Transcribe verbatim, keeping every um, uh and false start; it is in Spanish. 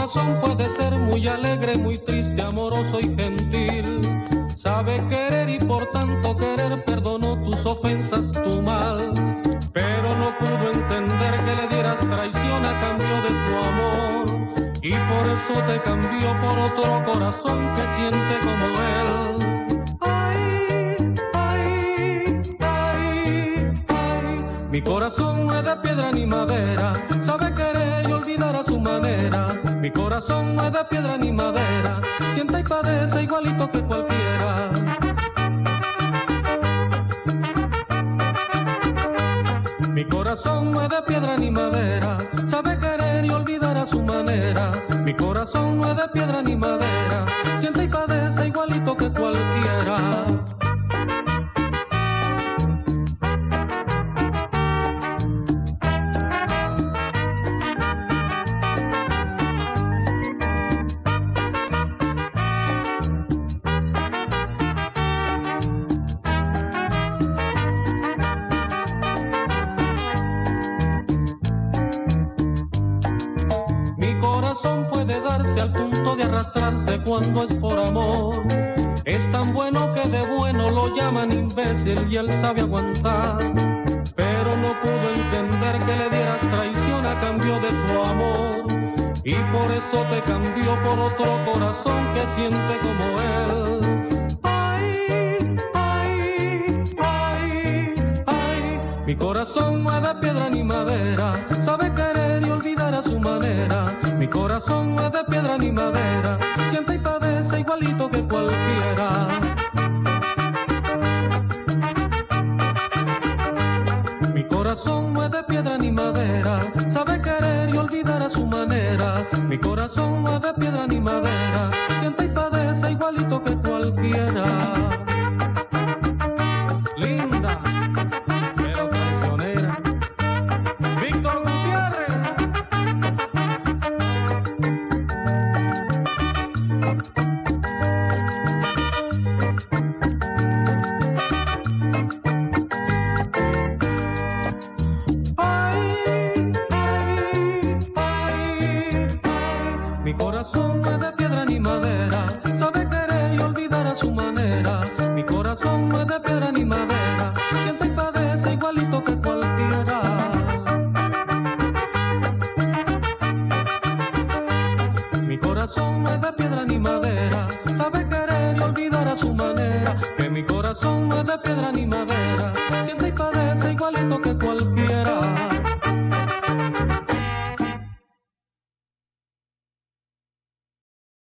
corazón puede ser muy alegre, muy triste, amoroso y gentil. Sabe querer y por tanto querer perdonó tus ofensas, tu mal. Pero no pudo entender que le dieras traición a cambio de su amor. Y por eso te cambió por otro corazón que siente como él. Ay, ay, ay, ay. Mi corazón no es de piedra ni madera, sabe querer y olvidar a su manera. Mi corazón no es de piedra ni madera, siente y padece igualito que cualquiera. Mi corazón no es de piedra ni madera, sabe querer y olvidar a su manera. Mi corazón no es de piedra ni madera, siente y padece igualito que cualquiera. Al punto de arrastrarse cuando es por amor. Es tan bueno que de bueno lo llaman imbécil y él sabe aguantar. Pero no pudo entender que le dieras traición a cambio de su amor. Y por eso te cambió por otro corazón que siente como él. Ay, ay, ay, ay. Mi corazón no es de piedra ni madera, sabe querer y olvidar a su manera. Mi corazón no es de piedra ni madera, siente y padece igualito que cualquiera. Mi corazón no es de piedra ni madera, sabe querer y olvidar a su manera. Mi corazón no es de piedra ni madera, siente y padece igualito que cualquiera. Linda, pero traicionera, Víctor Gutiérrez. Mi corazón no es de piedra ni madera, sabe querer y olvidar a su manera. Mi corazón no es de piedra ni madera, siente y padece igualito que cualquiera. Mi corazón no es de piedra ni madera, sabe querer y olvidar a su manera. Que mi corazón no es de piedra ni madera, siente y padece igualito que cualquiera.